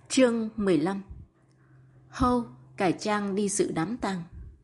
Chương 15. Howe cải trang đi dự đám tang.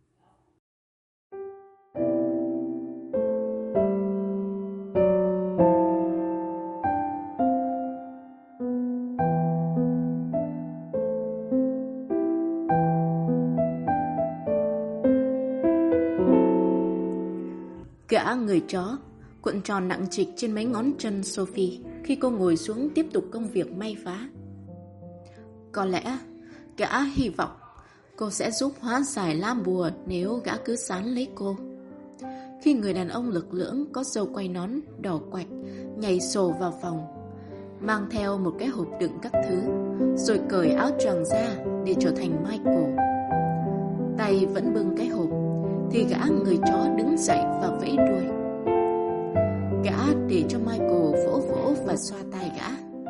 Gã người chó cuộn tròn nặng trịch trên mấy ngón chân Sophie khi cô ngồi xuống tiếp tục công việc may vá. Có lẽ gã hy vọng cô sẽ giúp hóa giải lá bùa nếu gã cứ dán lấy cô. Khi người đàn ông lực lưỡng có râu quai nón đỏ quạch nhảy sổ vào phòng, mang theo một cái hộp đựng các thứ, rồi cởi áo choàng ra để trở thành Michael. Tay vẫn bưng cái hộp, thì gã người chó đứng dậy và vẫy đuôi. Gã để cho Michael vỗ vỗ và xoa tai gã.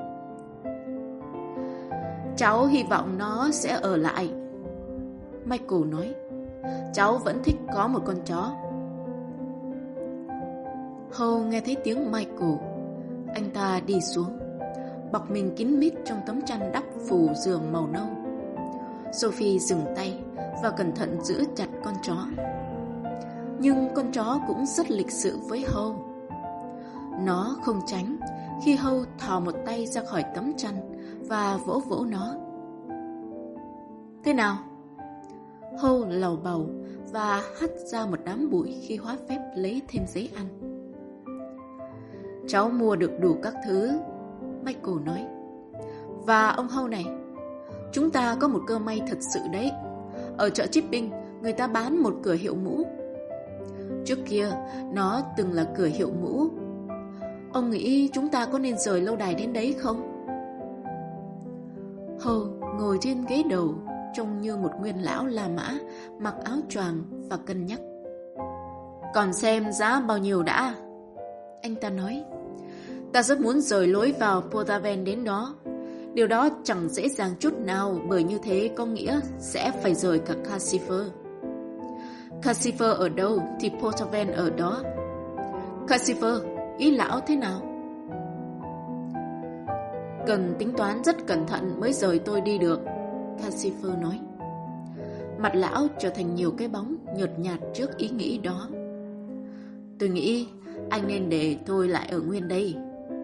Cháu hy vọng nó sẽ ở lại, Michael nói. Cháu vẫn thích có một con chó. Howe nghe thấy tiếng Michael. Anh ta đi xuống, bọc mình kín mít trong tấm chăn đắp phủ giường màu nâu. Sophie dừng tay và cẩn thận giữ chặt con chó. Nhưng con chó cũng rất lịch sự với Howe. Nó không tránh khi Howe thò một tay ra khỏi tấm chăn và vỗ vỗ nó. Thế nào? Howe lầu bầu và hắt ra một đám bụi khi hóa phép lấy thêm giấy ăn. Cháu mua được đủ các thứ, Michael nói. Và ông Howe này, chúng ta có một cơ may thật sự đấy. Ở chợ Chipping, người ta bán một cửa hiệu mũ. Trước kia, nó từng là cửa hiệu mũ. Ông nghĩ chúng ta có nên rời lâu đài đến đấy không? Howe ngồi trên ghế đầu, trông như một nguyên lão La Mã, mặc áo choàng và cân nhắc. Còn xem giá bao nhiêu đã, anh ta nói. Ta rất muốn rời lối vào Portaven đến đó. Điều đó chẳng dễ dàng chút nào, bởi như thế có nghĩa sẽ phải rời cả Cassifer. Cassifer ở đâu thì Portaven ở đó. Cassifer, ý lão thế nào? Cần tính toán rất cẩn thận mới rời tôi đi được, Cassifer nói. Mặt lão trở thành nhiều cái bóng nhợt nhạt trước ý nghĩ đó. Tôi nghĩ anh nên để tôi lại ở nguyên đây.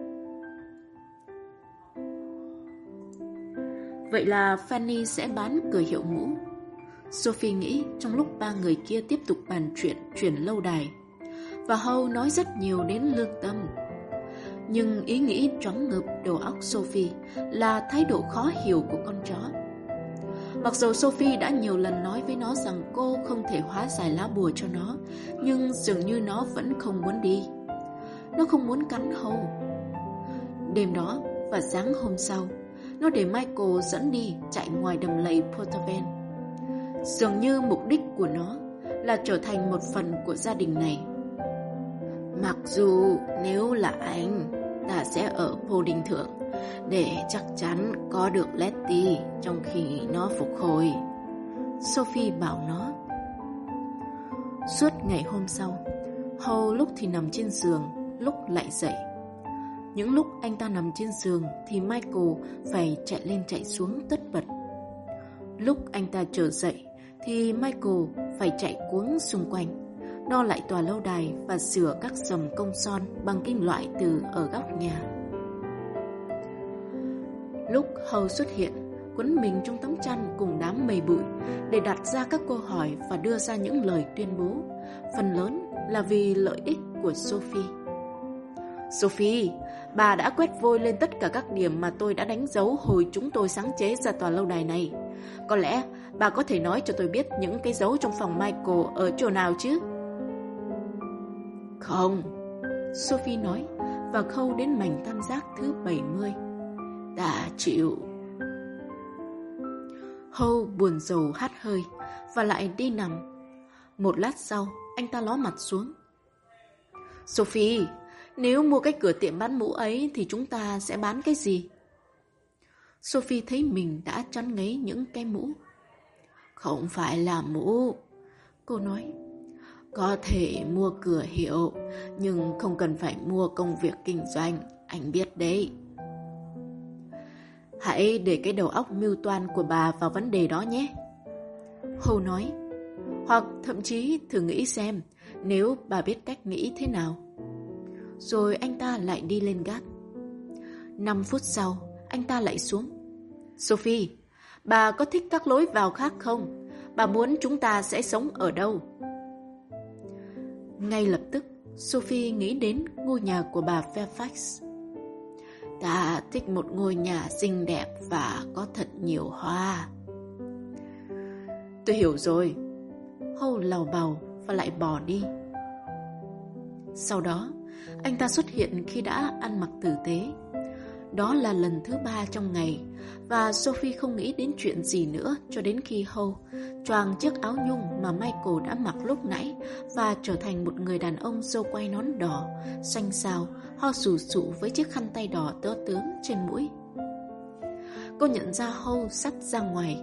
Vậy là Fanny sẽ bán cửa hiệu mũ, Sophie nghĩ trong lúc ba người kia tiếp tục bàn chuyện chuyển lâu đài. Và Howe nói rất nhiều đến lương tâm. Nhưng ý nghĩ choáng ngợp đầu óc Sophie là thái độ khó hiểu của con chó. Mặc dù Sophie đã nhiều lần nói với nó rằng cô không thể hóa giải lá bùa cho nó, nhưng dường như nó vẫn không muốn đi. Nó không muốn cắn Howe. Đêm đó và sáng hôm sau, nó để Michael dẫn đi chạy ngoài đầm lầy Portaven. Dường như mục đích của nó là trở thành một phần của gia đình này. Mặc dù nếu là anh, ta sẽ ở Pudding Thượng để chắc chắn có được Letty trong khi nó phục hồi, Sophie bảo nó. Suốt ngày hôm sau, Howe lúc thì nằm trên giường, lúc lại dậy. Những lúc anh ta nằm trên giường thì Michael phải chạy lên chạy xuống tất bật. Lúc anh ta trở dậy thì Michael phải chạy cuống xung quanh, đo lại tòa lâu đài và sửa các dầm cong son bằng kim loại từ ở góc nhà. Lúc Howe xuất hiện, quấn mình trong tấm chăn cùng đám mây bụi để đặt ra các câu hỏi và đưa ra những lời tuyên bố, phần lớn là vì lợi ích của Sophie. Sophie, bà đã quét vôi lên tất cả các điểm mà tôi đã đánh dấu hồi chúng tôi sáng chế ra tòa lâu đài này. Có lẽ bà có thể nói cho tôi biết những cái dấu trong phòng Michael ở chỗ nào chứ? Không, Sophie nói và khâu đến mảnh tam giác thứ 70. Ta chịu. Howe buồn rầu hắt hơi và lại đi nằm. Một lát sau, anh ta ló mặt xuống. Sophie, nếu mua cái cửa tiệm bán mũ ấy thì chúng ta sẽ bán cái gì? Sophie thấy mình đã chán ngấy những cái mũ. Không phải là mũ, cô nói. Có thể mua cửa hiệu, nhưng không cần phải mua công việc kinh doanh, anh biết đấy. Hãy để cái đầu óc mưu toan của bà vào vấn đề đó nhé. Hầu nói. Hoặc thậm chí thử nghĩ xem nếu bà biết cách nghĩ thế nào. Rồi anh ta lại đi lên gác. 5 phút sau, anh ta lại xuống. Sophie, bà có thích các lối vào khác không? Bà muốn chúng ta sẽ sống ở đâu? Ngay lập tức, Sophie nghĩ đến ngôi nhà của bà Fairfax. Ta thích một ngôi nhà xinh đẹp và có thật nhiều hoa. Tôi hiểu rồi. Hầu lào bào và lại bỏ đi. Sau đó, anh ta xuất hiện khi đã ăn mặc tử tế. Đó là lần thứ 3 trong ngày, và Sophie không nghĩ đến chuyện gì nữa cho đến khi Hầu choàng chiếc áo nhung mà Michael đã mặc lúc nãy và trở thành một người đàn ông râu quai nón đỏ, xanh xao, ho sù sụ với chiếc khăn tay đỏ tớ tướng trên mũi. Cô nhận ra Hầu sắp ra ngoài.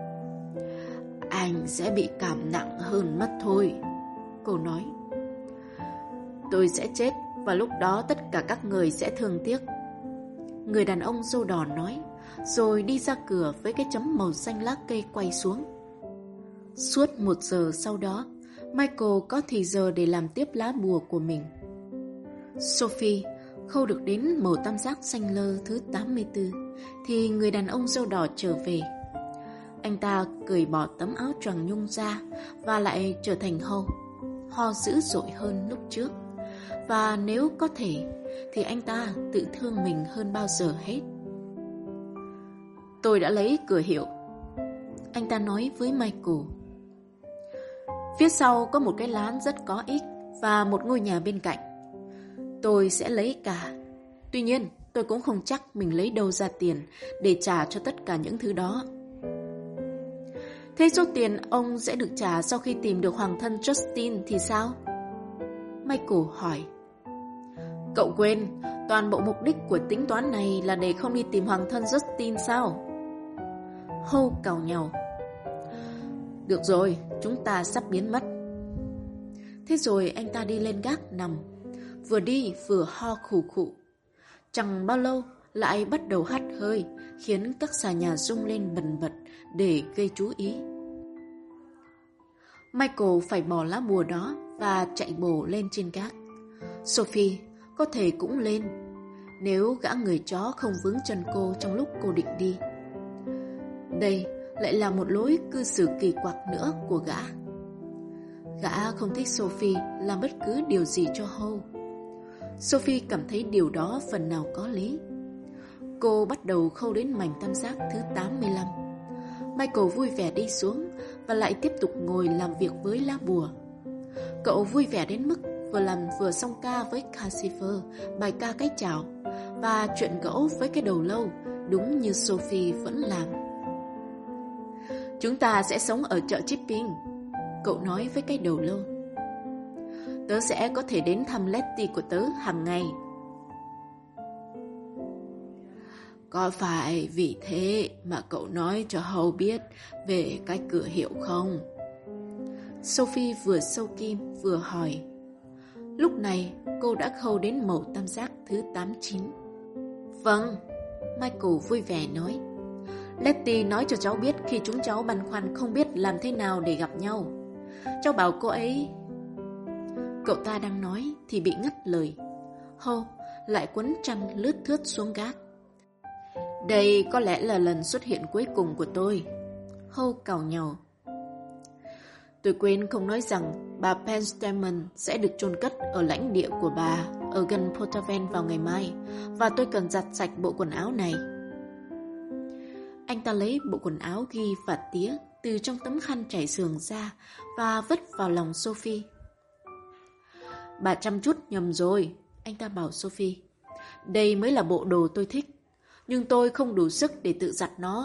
Anh sẽ bị cảm nặng hơn mất thôi, cô nói. Tôi sẽ chết và lúc đó tất cả các người sẽ thương tiếc. Người đàn ông râu đỏ nói, rồi đi ra cửa với cái chấm màu xanh lá cây quay xuống. Suốt 1 giờ sau đó, Michael có thì giờ để làm tiếp lá bùa của mình. Sophie khâu được đến màu tam giác xanh lơ thứ 84, thì người đàn ông râu đỏ trở về. Anh ta cởi bỏ tấm áo choàng nhung ra và lại trở thành Hầu, ho dữ dội hơn lúc trước. Và nếu có thể thì anh ta tự thương mình hơn bao giờ hết. Tôi đã lấy cửa hiệu, anh ta nói với Michael. Phía sau có một cái lán rất có ích và một ngôi nhà bên cạnh. Tôi sẽ lấy cả. Tuy nhiên, tôi cũng không chắc mình lấy đâu ra tiền để trả cho tất cả những thứ đó. Thế số tiền ông sẽ được trả sau khi tìm được hoàng thân Justin thì sao? Michael hỏi. Cậu quên, toàn bộ mục đích của tính toán này là để không đi tìm hoàng thân Justin sao? Hầu càu nhàu. Được rồi, chúng ta sắp biến mất. Thế rồi anh ta đi lên gác nằm, vừa đi vừa ho khù khụ. Chẳng bao lâu lại bắt đầu hắt hơi, khiến các xà nhà rung lên bần bật để gây chú ý. Michael phải bỏ lá bùa đó và chạy bổ lên trên gác. Sophie có thể cũng lên, nếu gã người chó không vướng chân cô trong lúc cô định đi. Đây lại là một lối cư xử kỳ quặc nữa của gã. Gã không thích Sophie làm bất cứ điều gì cho Hầu. Sophie cảm thấy điều đó phần nào có lý. Cô bắt đầu khâu đến mảnh tam giác thứ 85. Michael vui vẻ đi xuống và lại tiếp tục ngồi làm việc với lá bùa. Cậu vui vẻ đến mức vừa làm vừa song ca với Cassifer, bài ca cái chào, và chuyện gẫu với cái đầu lâu, đúng như Sophie vẫn làm. Chúng ta sẽ sống ở chợ Chipping, cậu nói với cái đầu lâu. Tớ sẽ có thể đến thăm Letty của tớ hàng ngày. Có phải vì thế mà cậu nói cho Hầu biết về cái cửa hiệu không? Sophie vừa sâu kim vừa hỏi. Lúc này cô đã khâu đến màu tam giác thứ 89. Vâng, Michael vui vẻ nói. Letty nói cho cháu biết khi chúng cháu băn khoăn không biết làm thế nào để gặp nhau. Cháu bảo cô ấy... Cậu ta đang nói thì bị ngắt lời. Hầu lại quấn chăn lướt thướt xuống gác. Đây có lẽ là lần xuất hiện cuối cùng của tôi. Hầu càu nhàu. Tôi quên không nói rằng bà Penstemon sẽ được chôn cất ở lãnh địa của bà ở gần Portaven vào ngày mai, và tôi cần giặt sạch bộ quần áo này. Anh ta lấy bộ quần áo ghi và tía từ trong tấm khăn trải sườn ra và vứt vào lòng Sophie. Bà chăm chút nhầm rồi, anh ta bảo Sophie. Đây mới là bộ đồ tôi thích, nhưng tôi không đủ sức để tự giặt nó.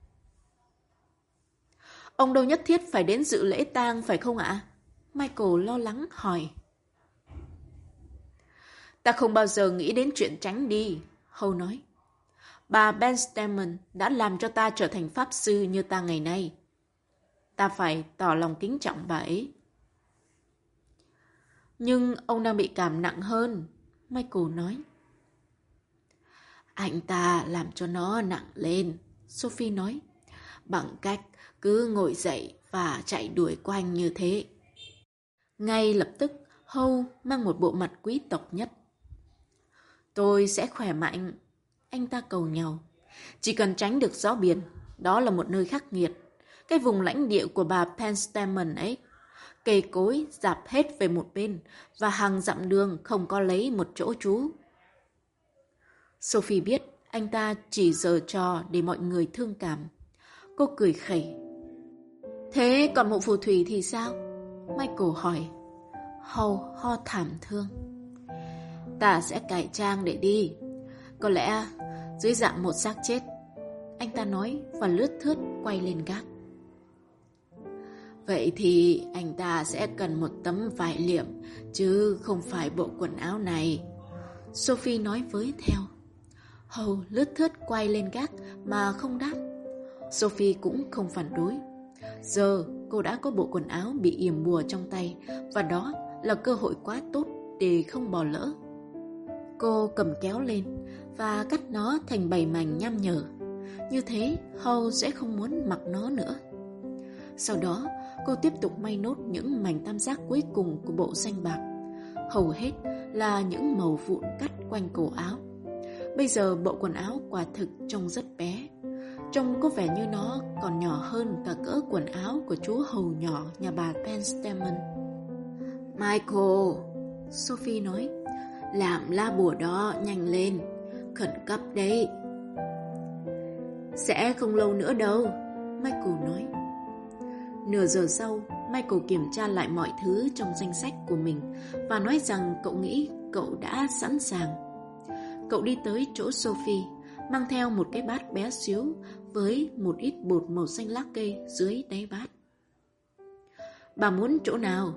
Ông đâu nhất thiết phải đến dự lễ tang phải không ạ? Michael lo lắng hỏi. Ta không bao giờ nghĩ đến chuyện tránh đi, Hầu nói. Bà Penstemon đã làm cho ta trở thành pháp sư như ta ngày nay. Ta phải tỏ lòng kính trọng bà ấy. Nhưng ông đang bị cảm nặng hơn, Michael nói. Anh ta làm cho nó nặng lên, Sophie nói, bằng cách cứ ngồi dậy và chạy đuổi quanh như thế. Ngay lập tức, Howe mang một bộ mặt quý tộc nhất. Tôi sẽ khỏe mạnh, anh ta cầu nhau. Chỉ cần tránh được gió biển, đó là một nơi khắc nghiệt. Cái vùng lãnh địa của bà Penstemon ấy, cây cối rạp hết về một bên và hàng dặm đường không có lấy một chỗ trú. Sophie biết anh ta chỉ giở trò để mọi người thương cảm. Cô cười khẩy. Thế còn mụ phù thủy thì sao? Michael hỏi. Howe ho thảm thương. Ta sẽ cải trang để đi. Có lẽ dưới dạng một xác chết, anh ta nói và lướt thướt quay lên gác. Vậy thì anh ta sẽ cần một tấm vải liệm, chứ không phải bộ quần áo này, Sophie nói với theo. Howe lướt thướt quay lên gác mà không đáp. Sophie cũng không phản đối. Giờ cô đã có bộ quần áo bị yểm bùa trong tay, và đó là cơ hội quá tốt để không bỏ lỡ. Cô cầm kéo lên và cắt nó thành 7 mảnh nham nhở. Như thế, Howe sẽ không muốn mặc nó nữa. Sau đó, cô tiếp tục may nốt những mảnh tam giác cuối cùng của bộ xanh bạc. Hầu hết là những màu vụn cắt quanh cổ áo. Bây giờ bộ quần áo quả thực trông rất bé. Trông có vẻ như nó còn nhỏ hơn cả cỡ quần áo của chú hầu nhỏ nhà bà Penstemon. Michael, Sophie nói, làm lá bùa đó nhanh lên, khẩn cấp đấy. Sẽ không lâu nữa đâu, Michael nói. Nửa giờ sau, Michael kiểm tra lại mọi thứ trong danh sách của mình và nói rằng cậu nghĩ cậu đã sẵn sàng. Cậu đi tới chỗ Sophie, mang theo một cái bát bé xíu với một ít bột màu xanh lá cây dưới đáy bát. Bà muốn chỗ nào?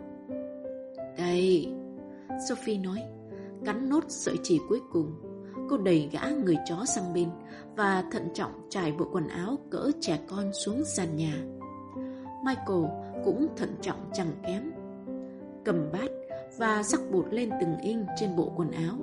Đây, Sophie nói, cắn nốt sợi chỉ cuối cùng. Cô đẩy gã người chó sang bên và thận trọng trải bộ quần áo cỡ trẻ con xuống sàn nhà. Michael cũng thận trọng chẳng kém, cầm bát và rắc bột lên từng inch trên bộ quần áo.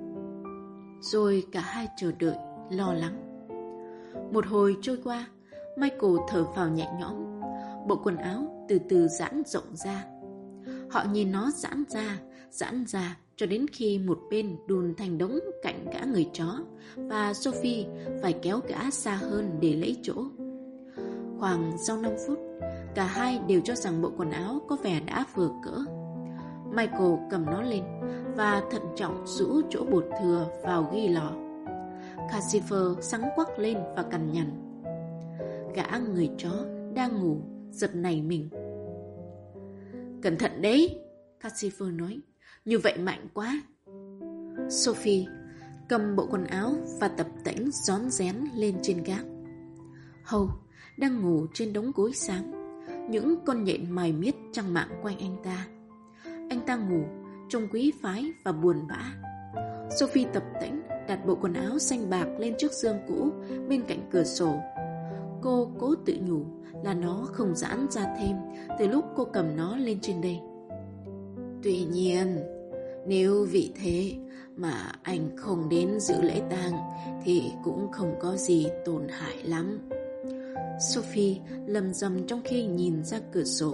Rồi cả hai chờ đợi, lo lắng. Một hồi trôi qua, Michael thở phào nhẹ nhõm. Bộ quần áo từ từ giãn rộng ra. Họ nhìn nó giãn ra cho đến khi một bên đùn thành đống cạnh gã người chó và Sophie phải kéo gã xa hơn để lấy chỗ. Khoảng sau 5 phút, cả hai đều cho rằng bộ quần áo có vẻ đã vừa cỡ. Michael cầm nó lên và thận trọng rũ chỗ bột thừa vào ghi lò. Cassifer sáng quắc lên và cằn nhằn. Gã người chó đang ngủ giật nảy mình. Cẩn thận đấy, Cassifer nói, như vậy mạnh quá. Sophie cầm bộ quần áo và tập tễnh rón rén lên trên gác. Howe đang ngủ trên đống gối xám, những con nhện mài miết trăng mạng quanh anh ta. Anh ta ngủ trông quý phái và buồn bã. Sophie tập tễnh đặt bộ quần áo xanh bạc lên chiếc giường cũ bên cạnh cửa sổ. Cô cố tự nhủ là nó không giãn ra thêm từ lúc cô cầm nó lên trên đây. Tuy nhiên, nếu vì thế mà anh không đến dự lễ tang thì cũng không có gì tổn hại lắm, Sophie lầm rầm trong khi nhìn ra cửa sổ.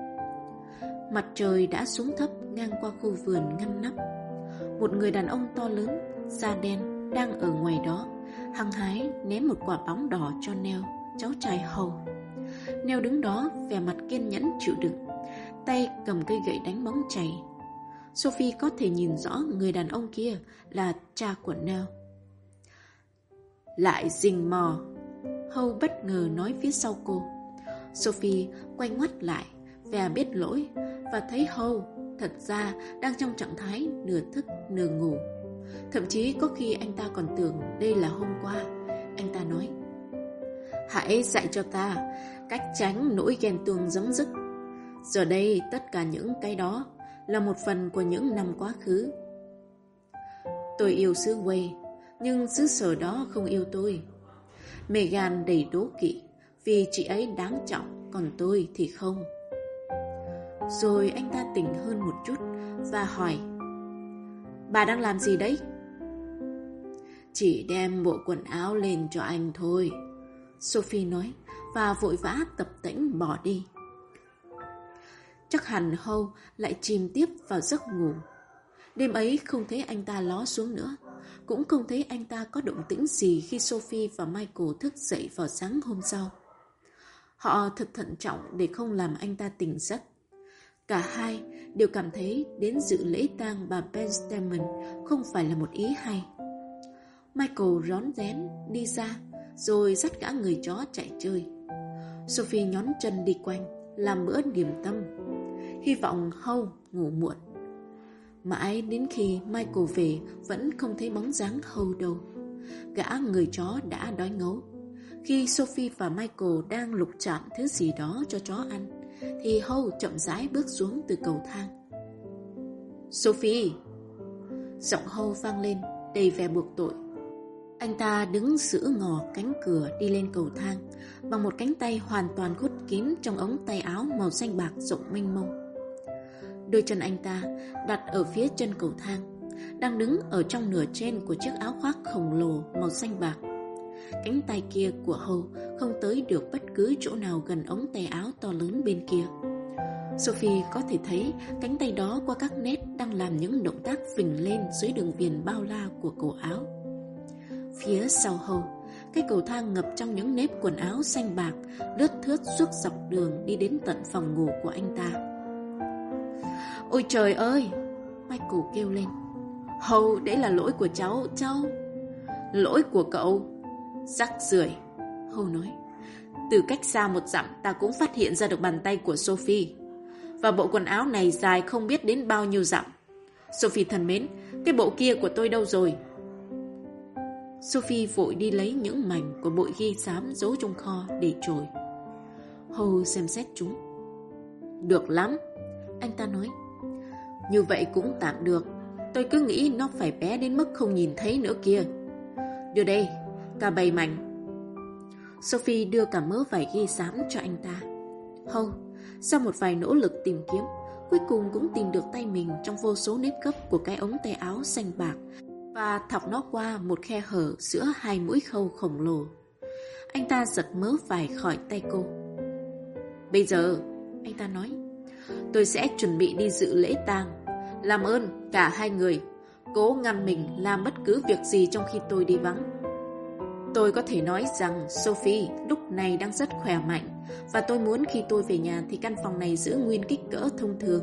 Mặt trời đã xuống thấp ngang qua khu vườn ngăn nắp. Một người đàn ông to lớn, da đen đang ở ngoài đó, hăng hái ném một quả bóng đỏ cho Nell, cháu trai Howe. Nell đứng đó vẻ mặt kiên nhẫn chịu đựng, tay cầm cây gậy đánh bóng chày. Sophie có thể nhìn rõ người đàn ông kia là cha của Nell. Lại rình mò, Howe bất ngờ nói phía sau cô. Sophie quay ngoắt lại, vẻ biết lỗi, và thấy Howe thật ra đang trong trạng thái nửa thức nửa ngủ. Thậm chí có khi anh ta còn tưởng đây là hôm qua. Anh ta nói, hãy dạy cho ta cách tránh nỗi ghen tuông giấm dứt. Giờ đây tất cả những cái đó là một phần của những năm quá khứ. Tôi yêu xứ Wales, nhưng xứ sở đó không yêu tôi. Megan đầy đố kỵ vì chị ấy đáng trọng, còn tôi thì không. Rồi anh ta tỉnh hơn một chút và hỏi, bà đang làm gì đấy? Chỉ đem bộ quần áo lên cho anh thôi, Sophie nói và vội vã tập tễnh bỏ đi. Chắc hẳn Howe lại chìm tiếp vào giấc ngủ. Đêm ấy không thấy anh ta ló xuống nữa, cũng không thấy anh ta có động tĩnh gì khi Sophie và Michael thức dậy vào sáng hôm sau. Họ thật thận trọng để không làm anh ta tỉnh giấc. Cả hai đều cảm thấy đến dự lễ tang bà Benjamin không phải là một ý hay. Michael rón rén đi ra rồi dắt gã người chó chạy chơi. Sophie nhón chân đi quanh làm bữa điểm tâm, hy vọng Howe ngủ muộn. Mãi đến khi Michael về vẫn không thấy bóng dáng Howe đâu. Gã người chó đã đói ngấu. Khi Sophie và Michael đang lục chạm thứ gì đó cho chó ăn thì Howe chậm rãi bước xuống từ cầu thang. Sophie! Giọng Howe vang lên đầy vẻ buộc tội. Anh ta đứng giữ ngò cánh cửa đi lên cầu thang bằng một cánh tay hoàn toàn khuất kín trong ống tay áo màu xanh bạc rộng mênh mông. Đôi chân anh ta đặt ở phía chân cầu thang, đang đứng ở trong nửa trên của chiếc áo khoác khổng lồ màu xanh bạc. Cánh tay kia của Howe không tới được bất cứ chỗ nào gần ống tay áo to lớn bên kia. Sophie có thể thấy cánh tay đó qua các nét đang làm những động tác phình lên dưới đường viền bao la của cổ áo. Phía sau Howe, cái cầu thang ngập trong những nếp quần áo xanh bạc lướt thướt suốt dọc đường đi đến tận phòng ngủ của anh ta. Ôi trời ơi! Michael kêu lên. Howe, đấy là lỗi của cháu. Lỗi của cậu? Rắc rưởi, Howe nói. Từ cách xa một dặm ta cũng phát hiện ra được bàn tay của Sophie. Và bộ quần áo này dài không biết đến bao nhiêu dặm. Sophie thân mến, cái bộ kia của tôi đâu rồi? Sophie vội đi lấy những mảnh của bội ghi xám giấu trong kho để trồi. Howe xem xét chúng. Được lắm, anh ta nói. Như vậy cũng tạm được. Tôi cứ nghĩ nó phải bé đến mức không nhìn thấy nữa kia. Đưa đây, cả 7 mảnh. Sophie đưa cả mớ vải ghi xám cho anh ta. Howe, sau một vài nỗ lực tìm kiếm, cuối cùng cũng tìm được tay mình trong vô số nếp gấp của cái ống tay áo xanh bạc và thọc nó qua một khe hở giữa hai mũi khâu khổng lồ. Anh ta giật mớ vải khỏi tay cô. Bây giờ, anh ta nói, tôi sẽ chuẩn bị đi dự lễ tang. Làm ơn cả hai người cố ngăn mình làm bất cứ việc gì trong khi tôi đi vắng. Tôi có thể nói rằng Sophie lúc này đang rất khỏe mạnh, và tôi muốn khi tôi về nhà thì căn phòng này giữ nguyên kích cỡ thông thường.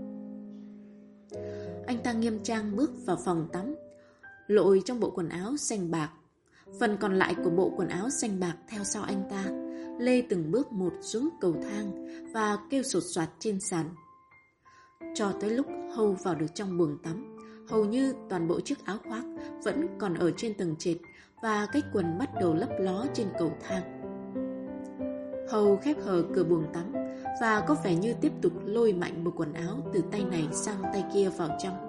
Anh ta nghiêm trang bước vào phòng tắm, lội trong bộ quần áo xanh bạc. Phần còn lại của bộ quần áo xanh bạc theo sau anh ta, lê từng bước một xuống cầu thang và kêu sột soạt trên sàn. Cho tới lúc Howe vào được trong buồng tắm, hầu như toàn bộ chiếc áo khoác vẫn còn ở trên tầng trệt và cái quần bắt đầu lấp ló trên cầu thang. Howe khép hờ cửa buồng tắm và có vẻ như tiếp tục lôi mạnh bộ quần áo từ tay này sang tay kia vào trong.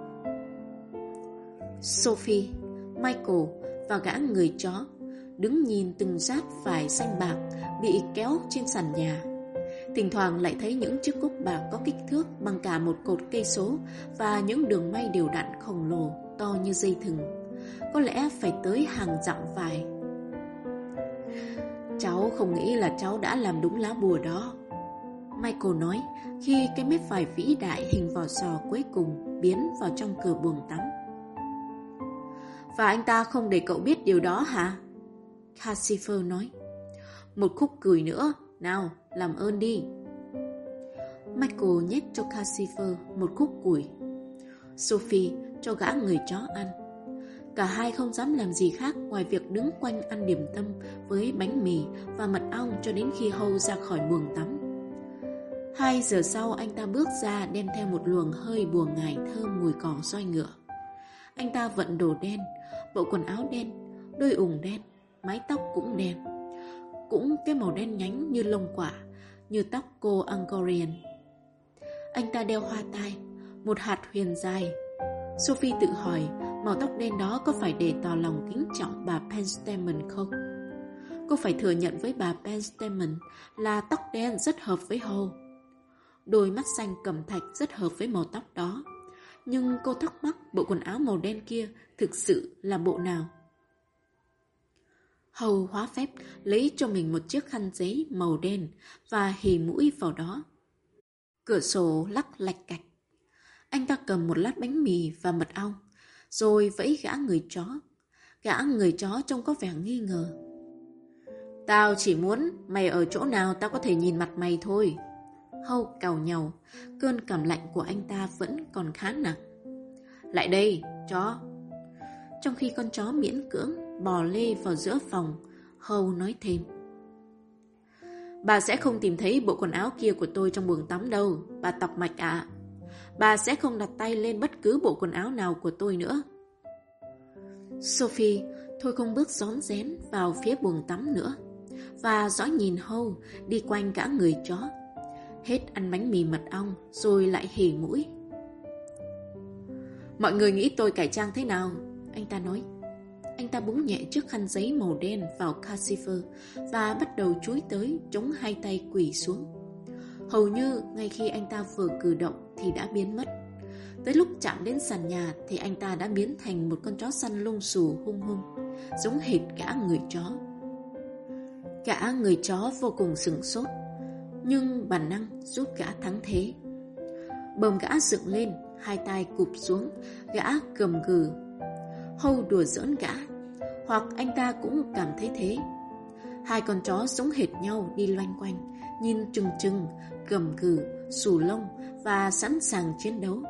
Sophie, Michael và gã người chó đứng nhìn từng rát vải xanh bạc bị kéo trên sàn nhà. Thỉnh thoảng lại thấy những chiếc cúc bạc có kích thước bằng cả một cột cây số và những đường may đều đặn khổng lồ to như dây thừng, có lẽ phải tới hàng dặm vải. Cháu không nghĩ là cháu đã làm đúng lá bùa đó, Michael nói khi cái mép vải vĩ đại hình vỏ sò cuối cùng biến vào trong cửa buồng tắm. Và anh ta không để cậu biết điều đó hả? Cassifer nói. Một khúc cười nữa, nào, làm ơn đi. Michael nhét cho Cassifer một khúc củi. Sophie cho gã người chó ăn. Cả hai không dám làm gì khác ngoài việc đứng quanh ăn điểm tâm với bánh mì và mật ong cho đến khi Howe ra khỏi buồng tắm. 2 giờ sau anh ta bước ra đem theo một luồng hơi bùa ngải thơm mùi cỏ roi ngựa. Anh ta vận đồ đen, bộ quần áo đen, đôi ủng đen, mái tóc cũng đen, cũng cái màu đen nhánh như lông quả, như tóc cô Angkorian. Anh ta đeo hoa tai, một hạt huyền dài. Sophie tự hỏi màu tóc đen đó có phải để tỏ lòng kính trọng bà Penstamen không? Cô phải thừa nhận với bà Penstamen là tóc đen rất hợp với Howe. Đôi mắt xanh cẩm thạch rất hợp với màu tóc đó. Nhưng cô thắc mắc bộ quần áo màu đen kia thực sự là bộ nào? Hầu hóa phép lấy cho mình một chiếc khăn giấy màu đen và hì mũi vào đó. Cửa sổ lắc lạch cạch. Anh ta cầm một lát bánh mì và mật ong, rồi vẫy gã người chó. Gã người chó trông có vẻ nghi ngờ. Tao chỉ muốn mày ở chỗ nào tao có thể nhìn mặt mày thôi. Hầu càu nhàu, cơn cảm lạnh của anh ta vẫn còn khá nặng. Lại đây, chó. Trong khi con chó miễn cưỡng bò lê vào giữa phòng, Hầu nói thêm. Bà sẽ không tìm thấy bộ quần áo kia của tôi trong buồng tắm đâu, bà tọc mạch ạ. Bà sẽ không đặt tay lên bất cứ bộ quần áo nào của tôi nữa. Sophie thôi không bước rón rén vào phía buồng tắm nữa, và dõi nhìn Hầu đi quanh cả người chó. Hết ăn bánh mì mật ong rồi lại hỉ mũi. Mọi người nghĩ tôi cải trang thế nào? Anh ta nói. Anh ta búng nhẹ chiếc khăn giấy màu đen vào Calcifer và bắt đầu chúi tới, chống hai tay quỳ xuống. Hầu như ngay khi anh ta vừa cử động thì đã biến mất. Tới lúc chạm đến sàn nhà thì anh ta đã biến thành một con chó săn lông xù hung hung, giống hệt gã người chó. Gã người chó vô cùng sửng sốt, nhưng bản năng giúp gã thắng thế. Bờm gã dựng lên, hai tay cụp xuống, gã gầm gừ. Hầu đùa giỡn gã, hoặc anh ta cũng cảm thấy thế. Hai con chó giống hệt nhau đi loanh quanh, nhìn chừng chừng, gầm gừ, xù lông và sẵn sàng chiến đấu.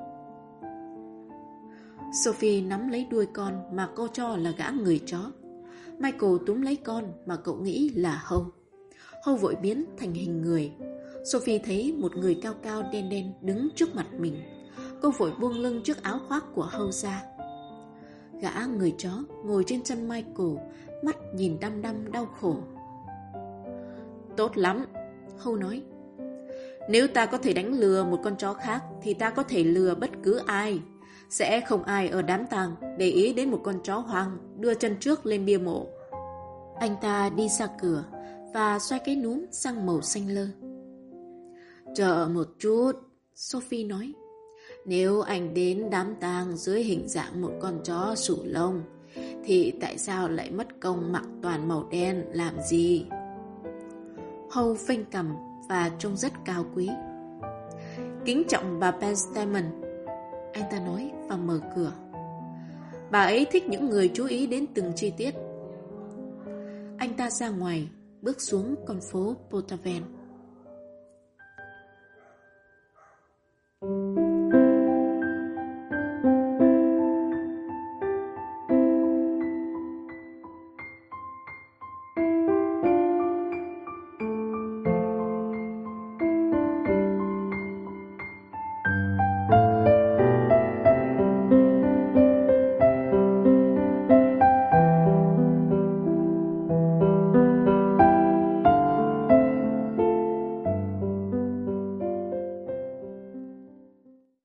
Sophie nắm lấy đuôi con mà cô cho là gã người chó. Michael túm lấy con mà cậu nghĩ là Hầu. Hầu vội biến thành hình người. Sophie thấy một người cao cao đen đen đứng trước mặt mình. Cô vội buông lưng chiếc áo khoác của Hầu ra. Gã người chó ngồi trên chân Michael, mắt nhìn đăm đăm đau khổ. Tốt lắm, Hầu nói. Nếu ta có thể đánh lừa một con chó khác thì ta có thể lừa bất cứ ai. Sẽ không ai ở đám tang để ý đến một con chó hoang đưa chân trước lên bia mộ. Anh ta đi ra cửa và xoay cái núm sang màu xanh lơ. Chờ một chút, Sophie nói. Nếu anh đến đám tang dưới hình dạng một con chó sủ lông, thì tại sao lại mất công mặc toàn màu đen làm gì? Hầu phanh cằm và trông rất cao quý. Kính trọng bà Penstamen, anh ta nói và mở cửa. Bà ấy thích những người chú ý đến từng chi tiết. Anh ta ra ngoài, bước xuống con phố Potaven.